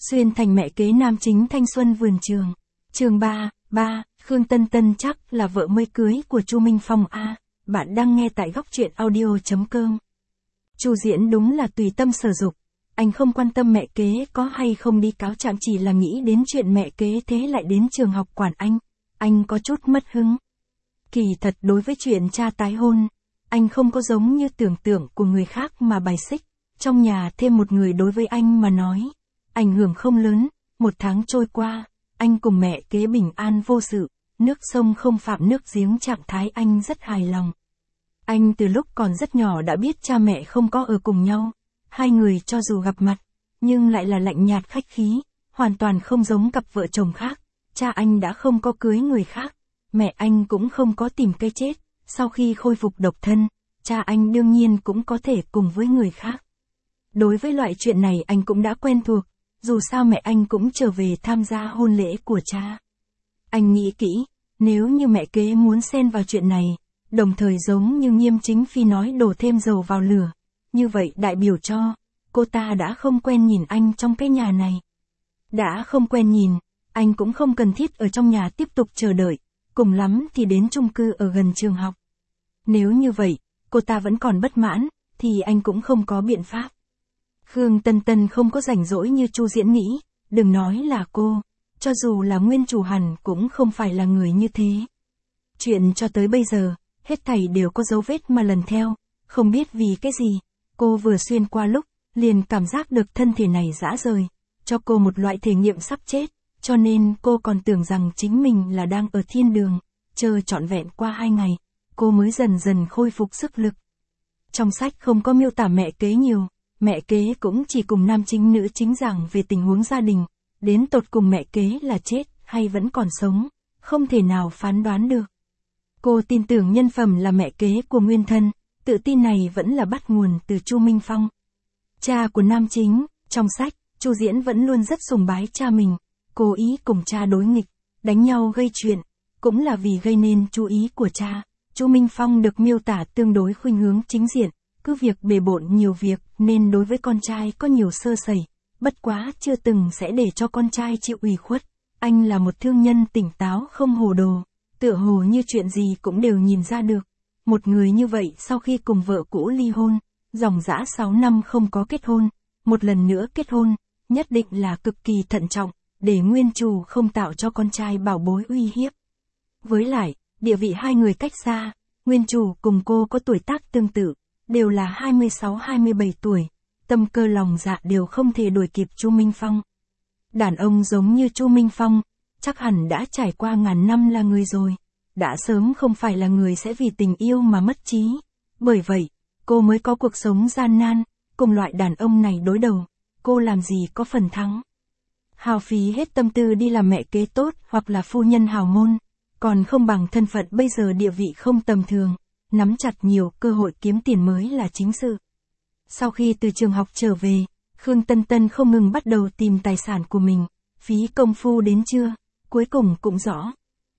Xuyên thành mẹ kế nam chính thanh xuân vườn trường. Chương 3, Khương Tân Tân chắc là vợ mới cưới của Chu Minh Phong a. Bạn đang nghe tại góc truyện audio.com. Chu Diễn đúng là tùy tâm sở dục. Anh không quan tâm mẹ kế có hay không đi cáo trạng, chỉ là nghĩ đến chuyện mẹ kế thế lại đến trường học quản anh có chút mất hứng. Kỳ thật đối với chuyện cha tái hôn, anh không có giống như tưởng tượng của người khác mà bài xích. Trong nhà thêm một người đối với anh mà nói, ảnh hưởng không lớn. Một tháng trôi qua, anh cùng mẹ kế bình an vô sự, nước sông không phạm nước giếng, trạng thái anh rất hài lòng. Anh từ lúc còn rất nhỏ đã biết cha mẹ không có ở cùng nhau, hai người cho dù gặp mặt, nhưng lại là lạnh nhạt khách khí, hoàn toàn không giống cặp vợ chồng khác. Cha anh đã không có cưới người khác, mẹ anh cũng không có tìm cái chết, sau khi khôi phục độc thân, cha anh đương nhiên cũng có thể cùng với người khác. Đối với loại chuyện này anh cũng đã quen thuộc, dù sao mẹ anh cũng trở về tham gia hôn lễ của cha. Anh nghĩ kỹ, nếu như mẹ kế muốn xen vào chuyện này, đồng thời giống như Nghiêm Chính Phi nói đổ thêm dầu vào lửa, như vậy đại biểu cho, cô ta đã không quen nhìn anh trong cái nhà này. Đã không quen nhìn, anh cũng không cần thiết ở trong nhà tiếp tục chờ đợi, cùng lắm thì đến chung cư ở gần trường học. Nếu như vậy, cô ta vẫn còn bất mãn, thì anh cũng không có biện pháp. Khương Tân Tân không có rảnh rỗi như Chu Diễn nghĩ, đừng nói là cô, cho dù là nguyên chủ hẳn cũng không phải là người như thế. Chuyện cho tới bây giờ, hết thảy đều có dấu vết mà lần theo, không biết vì cái gì, cô vừa xuyên qua lúc, liền cảm giác được thân thể này rã rời, cho cô một loại thể nghiệm sắp chết, cho nên cô còn tưởng rằng chính mình là đang ở thiên đường, chờ trọn vẹn qua 2 ngày, cô mới dần dần khôi phục sức lực. Trong sách không có miêu tả mẹ kế nhiều. Mẹ kế cũng chỉ cùng nam chính nữ chính giảng về tình huống gia đình, đến tột cùng mẹ kế là chết hay vẫn còn sống, không thể nào phán đoán được. Cô tin tưởng nhân phẩm là mẹ kế của nguyên thân, tự tin này vẫn là bắt nguồn từ Chu Minh Phong. Cha của nam chính, trong sách, Chu Diễn vẫn luôn rất sùng bái cha mình, cố ý cùng cha đối nghịch, đánh nhau gây chuyện, cũng là vì gây nên chú ý của cha. Chu Minh Phong được miêu tả tương đối khuynh hướng chính diện. Cứ việc bề bộn nhiều việc nên đối với con trai có nhiều sơ sẩy, bất quá chưa từng sẽ để cho con trai chịu ủy khuất. Anh là một thương nhân tỉnh táo không hồ đồ, tựa hồ như chuyện gì cũng đều nhìn ra được. Một người như vậy sau khi cùng vợ cũ ly hôn, dòng dã 6 năm không có kết hôn, một lần nữa kết hôn, nhất định là cực kỳ thận trọng, để nguyên chủ không tạo cho con trai bảo bối uy hiếp. Với lại, địa vị hai người cách xa, nguyên chủ cùng cô có tuổi tác tương tự. Đều là 26-27 tuổi, tâm cơ lòng dạ đều không thể đuổi kịp Chu Minh Phong. Đàn ông giống như Chu Minh Phong, chắc hẳn đã trải qua ngàn năm là người rồi, đã sớm không phải là người sẽ vì tình yêu mà mất trí. Bởi vậy, cô mới có cuộc sống gian nan, cùng loại đàn ông này đối đầu, cô làm gì có phần thắng. Hao phí hết tâm tư đi làm mẹ kế tốt hoặc là phu nhân hào môn, còn không bằng thân phận bây giờ địa vị không tầm thường. Nắm chặt nhiều cơ hội kiếm tiền mới là chính sự. Sau khi từ trường học trở về, Khương Tân Tân không ngừng bắt đầu tìm tài sản của mình, phí công phu đến chưa, cuối cùng cũng rõ.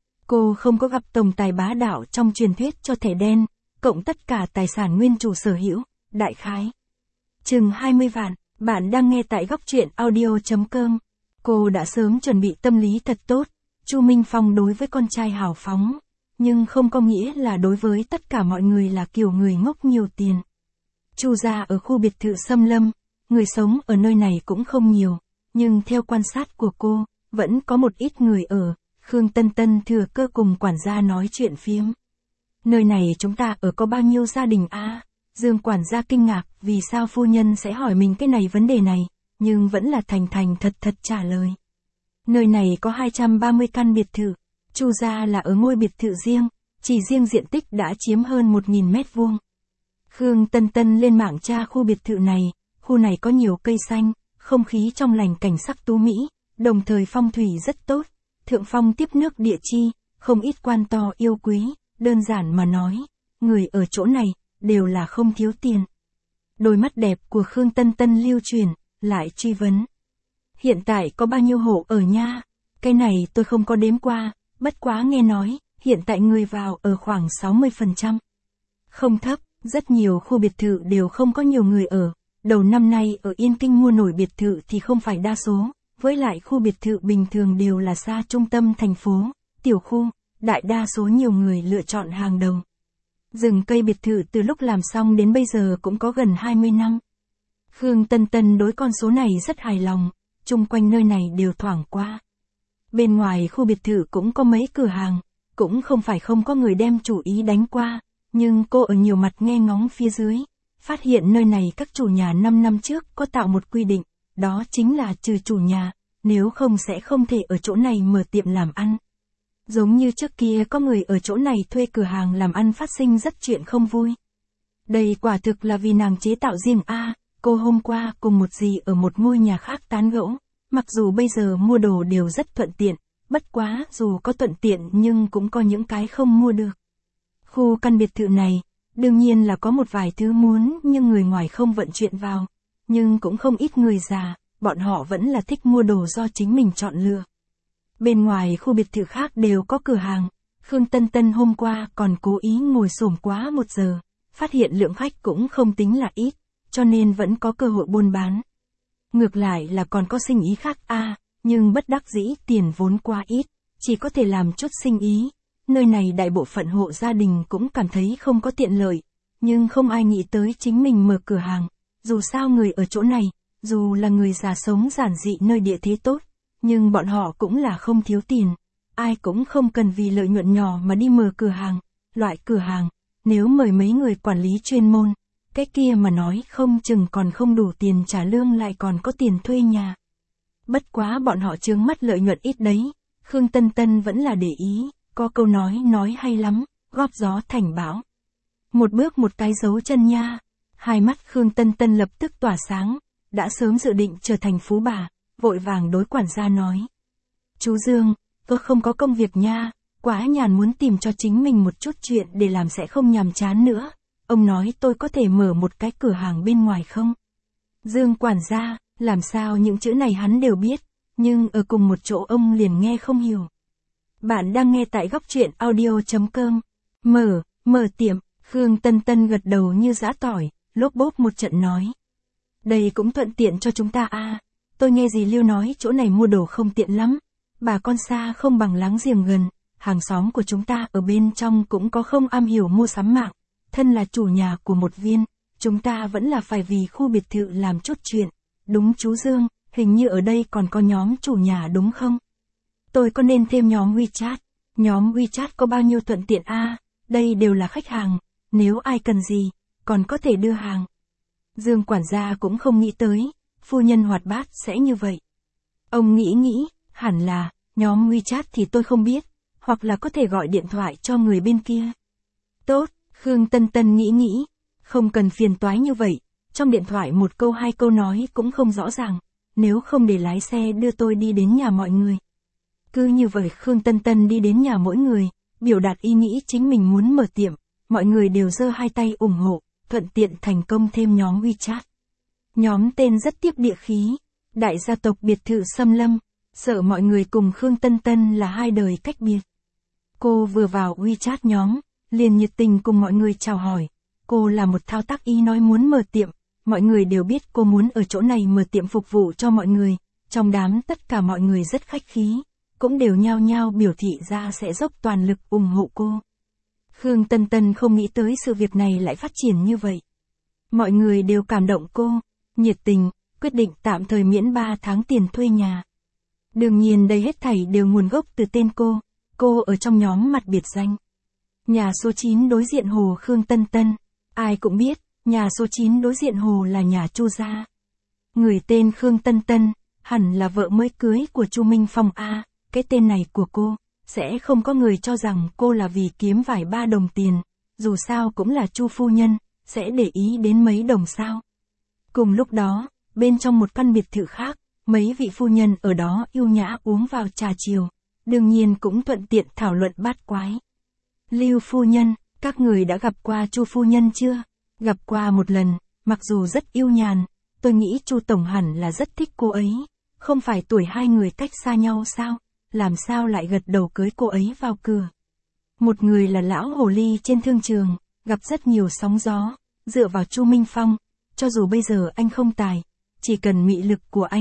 Cô không có gặp tổng tài bá đạo trong truyền thuyết cho thẻ đen, cộng tất cả tài sản nguyên chủ sở hữu, đại khái chừng 20 vạn, bạn đang nghe tại góc truyện audio.com. Cô đã sớm chuẩn bị tâm lý thật tốt, Chu Minh Phong đối với con trai hào phóng. Nhưng không có nghĩa là đối với tất cả mọi người là kiểu người ngốc nhiều tiền. Chu gia ở khu biệt thự xâm lâm, người sống ở nơi này cũng không nhiều, nhưng theo quan sát của cô, vẫn có một ít người ở. Khương Tân Tân thừa cơ cùng quản gia nói chuyện phiếm. Nơi này chúng ta ở có bao nhiêu gia đình a? Dương quản gia kinh ngạc vì sao phu nhân sẽ hỏi mình cái này vấn đề này, nhưng vẫn là thành thật trả lời. Nơi này có 230 căn biệt thự. Chu gia là ở ngôi biệt thự riêng, chỉ riêng diện tích đã chiếm hơn 1.000 mét vuông. Khương Tân Tân lên mạng tra khu biệt thự này, khu này có nhiều cây xanh, không khí trong lành, cảnh sắc tú mỹ, đồng thời phong thủy rất tốt, thượng phong tiếp nước địa chi, không ít quan to yêu quý, đơn giản mà nói, người ở chỗ này, đều là không thiếu tiền. Đôi mắt đẹp của Khương Tân Tân lưu truyền, lại truy vấn. Hiện tại có bao nhiêu hộ ở nha? Cái này tôi không có đếm qua. Bất quá nghe nói, hiện tại người vào ở khoảng 60%. Không thấp, rất nhiều khu biệt thự đều không có nhiều người ở. Đầu năm nay ở Yên Kinh mua nổi biệt thự thì không phải đa số, Với lại khu biệt thự bình thường đều là xa trung tâm thành phố, tiểu khu, đại đa số nhiều người lựa chọn hàng đầu. Rừng cây biệt thự từ lúc làm xong đến bây giờ cũng có gần 20 năm. Khương Tân Tân đối con số này rất hài lòng, chung quanh nơi này đều thoảng qua. Bên ngoài khu biệt thự cũng có mấy cửa hàng, cũng không phải không có người đem chủ ý đánh qua, nhưng cô ở nhiều mặt nghe ngóng phía dưới, phát hiện nơi này các chủ nhà 5 năm trước có tạo một quy định, đó chính là trừ chủ nhà, nếu không sẽ không thể ở chỗ này mở tiệm làm ăn. Giống như trước kia có người ở chỗ này thuê cửa hàng làm ăn phát sinh rất chuyện không vui. Đây quả thực là vì nàng chế tạo riêng cô hôm qua cùng một dì ở một ngôi nhà khác tán gẫu, mặc dù bây giờ mua đồ đều rất thuận tiện, bất quá dù có thuận tiện nhưng cũng có những cái không mua được. Khu căn biệt thự này, đương nhiên là có một vài thứ muốn nhưng người ngoài không vận chuyển vào, nhưng cũng không ít người già, bọn họ vẫn là thích mua đồ do chính mình chọn lựa. Bên ngoài khu biệt thự khác đều có cửa hàng, Khương Tân Tân hôm qua còn cố ý ngồi xổm quá 1 giờ, phát hiện lượng khách cũng không tính là ít, cho nên vẫn có cơ hội buôn bán. Ngược lại là còn có sinh ý khác nhưng bất đắc dĩ tiền vốn quá ít, chỉ có thể làm chút sinh ý. Nơi này đại bộ phận hộ gia đình cũng cảm thấy không có tiện lợi, nhưng không ai nghĩ tới chính mình mở cửa hàng. Dù sao người ở chỗ này, dù là người già sống giản dị nơi địa thế tốt, nhưng bọn họ cũng là không thiếu tiền. Ai cũng không cần vì lợi nhuận nhỏ mà đi mở cửa hàng. Loại cửa hàng, nếu mời mấy người quản lý chuyên môn, cái kia mà nói không chừng còn không đủ tiền trả lương lại còn có tiền thuê nhà. Bất quá bọn họ chướng mắt lợi nhuận ít đấy, Khương Tân Tân vẫn là để ý, có câu nói hay lắm, góp gió thành bão. Một bước một cái dấu chân nha. Hai mắt Khương Tân Tân lập tức tỏa sáng, đã sớm dự định trở thành phú bà, vội vàng đối quản gia nói. Chú Dương, tôi không có công việc nha, quá nhàn muốn tìm cho chính mình một chút chuyện để làm sẽ không nhàm chán nữa. Ông nói tôi có thể mở một cái cửa hàng bên ngoài không? Dương quản gia, làm sao những chữ này hắn đều biết, nhưng ở cùng một chỗ ông liền nghe không hiểu. Bạn đang nghe tại góc truyện audio.com. Mở tiệm, Khương Tân Tân gật đầu như giã tỏi, lốp bốp một trận nói. Đây cũng thuận tiện cho chúng ta tôi nghe dì Lưu nói chỗ này mua đồ không tiện lắm. Bà con xa không bằng láng giềng gần, hàng xóm của chúng ta ở bên trong cũng có không am hiểu mua sắm mạng. Thân là chủ nhà của một viên, chúng ta vẫn là phải vì khu biệt thự làm chút chuyện. Đúng chú Dương, hình như ở đây còn có nhóm chủ nhà đúng không? Tôi có nên thêm nhóm WeChat? Nhóm WeChat có bao nhiêu thuận tiện đây đều là khách hàng, nếu ai cần gì, còn có thể đưa hàng. Dương quản gia cũng không nghĩ tới, phu nhân hoạt bát sẽ như vậy. Ông nghĩ, hẳn là, nhóm WeChat thì tôi không biết, hoặc là có thể gọi điện thoại cho người bên kia. Tốt, Khương Tân Tân nghĩ, không cần phiền toái như vậy, trong điện thoại một câu hai câu nói cũng không rõ ràng, nếu không để lái xe đưa tôi đi đến nhà mọi người. Cứ như vậy Khương Tân Tân đi đến nhà mỗi người, biểu đạt ý nghĩ chính mình muốn mở tiệm, mọi người đều giơ hai tay ủng hộ, thuận tiện thành công thêm nhóm WeChat. Nhóm tên rất tiếp địa khí, đại gia tộc biệt thự xâm lâm, sợ mọi người cùng Khương Tân Tân là hai đời cách biệt. Cô vừa vào WeChat nhóm, liền nhiệt tình cùng mọi người chào hỏi, cô là một thao tác y nói muốn mở tiệm, mọi người đều biết cô muốn ở chỗ này mở tiệm phục vụ cho mọi người, trong đám tất cả mọi người rất khách khí, cũng đều nhao nhao biểu thị ra sẽ dốc toàn lực ủng hộ cô. Khương Tân Tân không nghĩ tới sự việc này lại phát triển như vậy. Mọi người đều cảm động cô, nhiệt tình, quyết định tạm thời miễn 3 tháng tiền thuê nhà. Đương nhiên đây hết thảy đều nguồn gốc từ tên cô ở trong nhóm mặt biệt danh. Nhà số 9 đối diện hồ Khương Tân Tân, ai cũng biết, nhà số 9 đối diện hồ là nhà Chu gia. Người tên Khương Tân Tân, hẳn là vợ mới cưới của Chu Minh Phong cái tên này của cô, sẽ không có người cho rằng cô là vì kiếm vài 3 đồng tiền, dù sao cũng là Chu phu nhân, sẽ để ý đến mấy đồng sao. Cùng lúc đó, bên trong một căn biệt thự khác, mấy vị phu nhân ở đó yêu nhã uống vào trà chiều, đương nhiên cũng thuận tiện thảo luận bát quái. Lưu phu nhân, các người đã gặp qua Chu phu nhân chưa? Gặp qua một lần, mặc dù rất yêu nhàn, tôi nghĩ Chu tổng hẳn là rất thích cô ấy, không phải tuổi hai người cách xa nhau sao, làm sao lại gật đầu cưới cô ấy vào cửa. Một người là lão hồ ly trên thương trường, gặp rất nhiều sóng gió, dựa vào Chu Minh Phong, cho dù bây giờ anh không tài, chỉ cần mị lực của anh,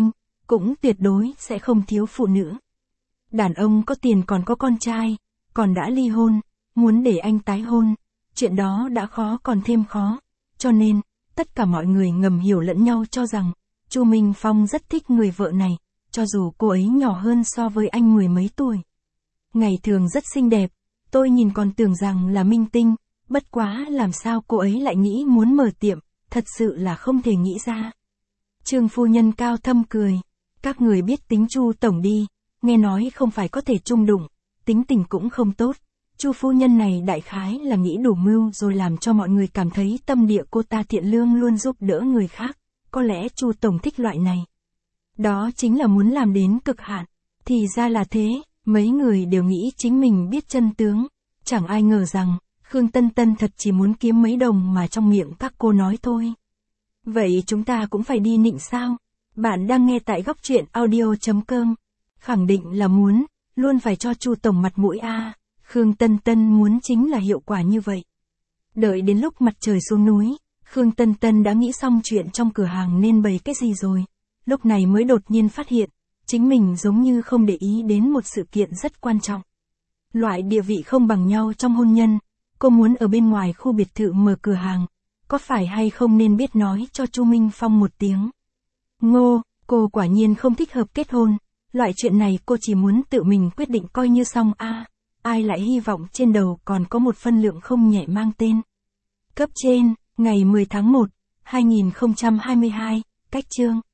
cũng tuyệt đối sẽ không thiếu phụ nữ. Đàn ông có tiền còn có con trai, còn đã ly hôn, muốn để anh tái hôn, chuyện đó đã khó còn thêm khó, cho nên, tất cả mọi người ngầm hiểu lẫn nhau cho rằng, Chu Minh Phong rất thích người vợ này, cho dù cô ấy nhỏ hơn so với anh 10 mấy tuổi. Ngày thường rất xinh đẹp, tôi nhìn còn tưởng rằng là minh tinh, bất quá làm sao cô ấy lại nghĩ muốn mở tiệm, thật sự là không thể nghĩ ra. Trương phu nhân cao thâm cười, các người biết tính Chu tổng đi, nghe nói không phải có thể chung đụng, tính tình cũng không tốt. Chu phu nhân này đại khái là nghĩ đủ mưu rồi làm cho mọi người cảm thấy tâm địa cô ta thiện lương luôn giúp đỡ người khác, có lẽ Chu tổng thích loại này. Đó chính là muốn làm đến cực hạn, thì ra là thế, mấy người đều nghĩ chính mình biết chân tướng, chẳng ai ngờ rằng, Khương Tân Tân thật chỉ muốn kiếm mấy đồng mà trong miệng các cô nói thôi. Vậy chúng ta cũng phải đi nịnh sao? Bạn đang nghe tại góc truyện audio.com. Khẳng định là muốn, luôn phải cho Chu tổng mặt mũi a. Khương Tân Tân muốn chính là hiệu quả như vậy. Đợi đến lúc mặt trời xuống núi, Khương Tân Tân đã nghĩ xong chuyện trong cửa hàng nên bày cái gì rồi. Lúc này mới đột nhiên phát hiện, chính mình giống như không để ý đến một sự kiện rất quan trọng. Loại địa vị không bằng nhau trong hôn nhân, cô muốn ở bên ngoài khu biệt thự mở cửa hàng, có phải hay không nên biết nói cho Chu Minh Phong một tiếng. Ngô, cô quả nhiên không thích hợp kết hôn, loại chuyện này cô chỉ muốn tự mình quyết định coi như xong a. Ai lại hy vọng trên đầu còn có một phân lượng không nhẹ mang tên. Cấp trên, ngày 10 tháng 1, 2022, cách chương.